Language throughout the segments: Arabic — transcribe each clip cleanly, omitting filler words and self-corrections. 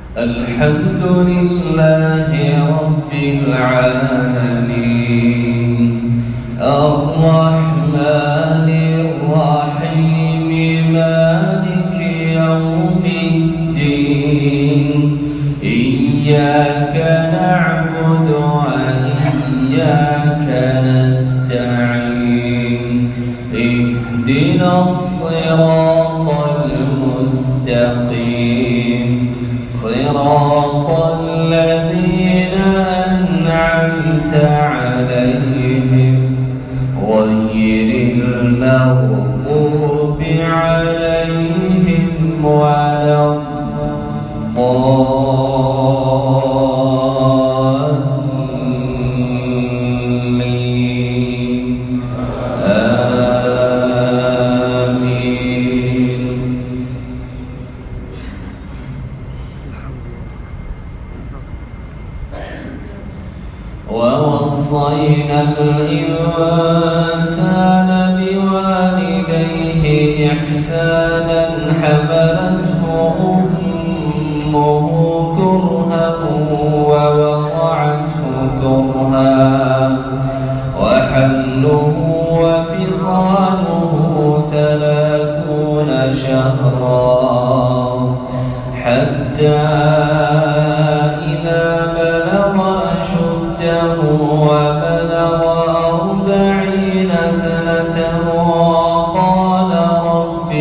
الحمد لله رب العالمين الرحمن الرحيم مالك يوم الدين إياك نعبد وإياك نستعين اهدنا الصراط المستقيم صراط الذين أنعمت عليهم غير المغضوب عليهم ولا الضالين آمين. ووصينا الإنسان بوالديه إحسانا حملته أمه كرها ووضعته كرها وحمله وفصاله 30 شهرا حتى إذا بلغ أشده وبلغ 40 سنة قال رب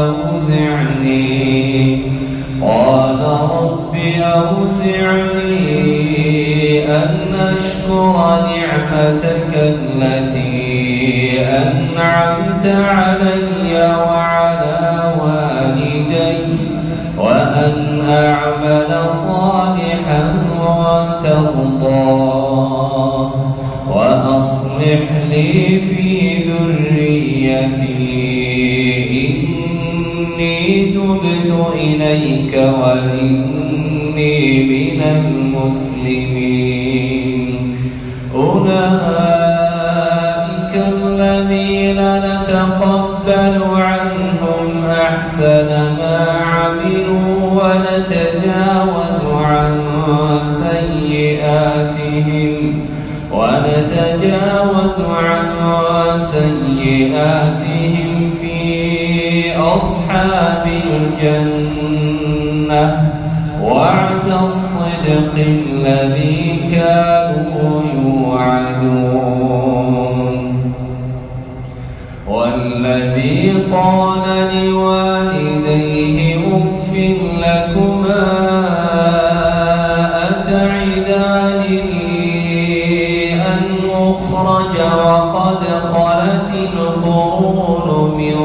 أوزعني أن أشكر نعمتك التي أنعمت علي وعلى والدي وأن أعمل صالحا ترضاه وأصلح لي في ذريتي إني تبت إليك وإني من المسلمين. أولئك الذين نتقبل عنهم أحسن ما عملوا ونتجاوز عن سيئاتهم في أصحاب الجنة وعد الصدق الذي كانوا يوعدون. والذي قال لوالديه أف لكما أتعدانني أن أخرج وقد خلت القرون من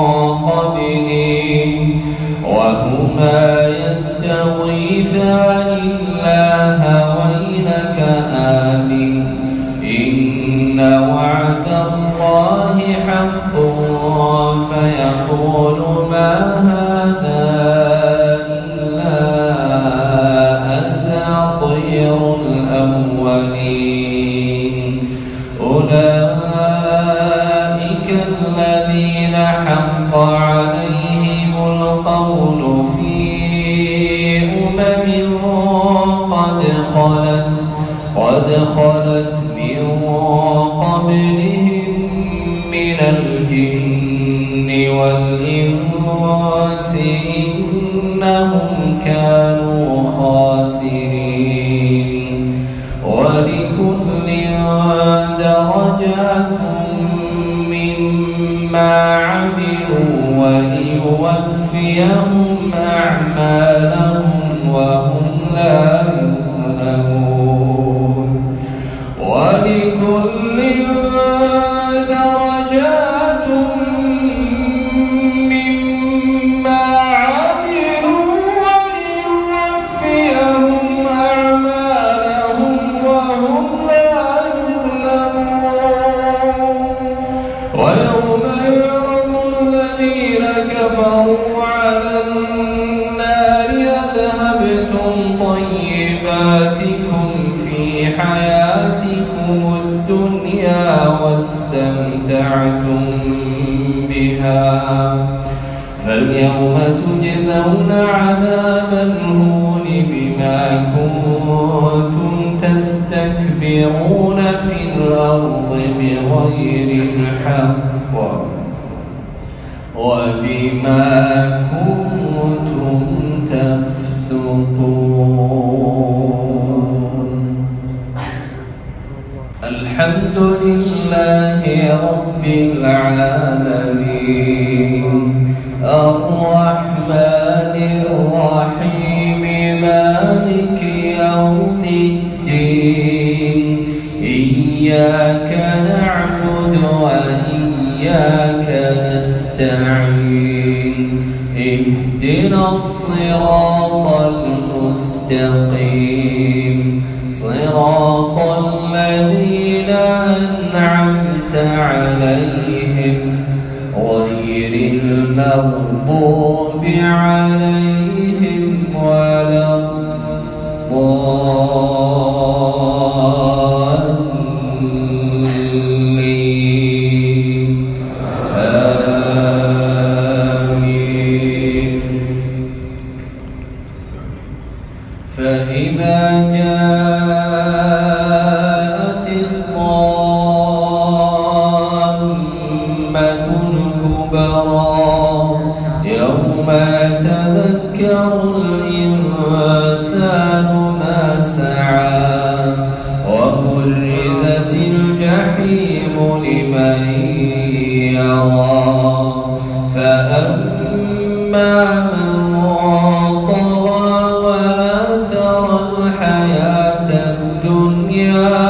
قبلي وهما يستغيثان الله ويلك آمن إن وعد الله حق فيقول ما هذا إلا أساطير الأولين. أولئك الذين حق عليهم القول في قد خلت من قبلهم من الجن والإنس إنهم كانوا خاسرين. ولكل درجات مما عملوا وليوفيهم أعمالهم وهم لا يظلمون. ولكل درجات مما عملوا وليوفيهم أعمالهم وهم لا يظلمون. ويوم يعرض الذين كفروا على النار أذهبتم طيباتكم في حياتكم الدنيا واستمتعتم بها فاليوم تجزون عذاب الهون وتفسدون في الأرض بغير الحق وبما كنتم تفسقون. الحمد لله رب العالمين الرحمن الرحيم مالك يوم الدين إياك نعبد وإياك نستعين اهدنا الصراط المستقيم صراط الذين أنعمت عليهم غير المغضوب عليهم ولا الضالين آمين. فإذا جاءت الطامة الكبرى يوم يتذكر الإنسان ما سعى وبرزت الجحيم لمن يرى فأما من طغى وآثر الحياة الدنيا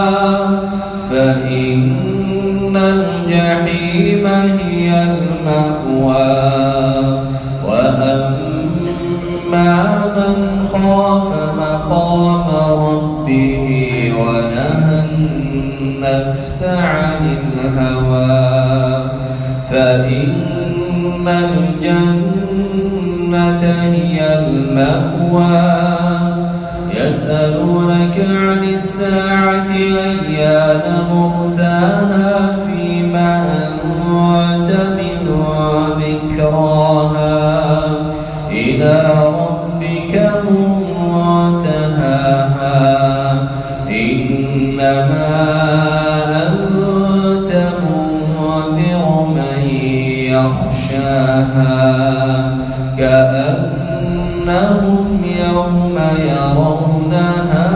فإن الجحيم هي المأوى وأما من خاف مقام ربه ونهى النفس عن الهوى فإن الجنة هي المأوى. يسألونك عن الساعة أيان مرساها فيما أنت من ذكراها إلى ربك منتهاها إنما أنت منذر من يخشاها كأنهم يوم يرونها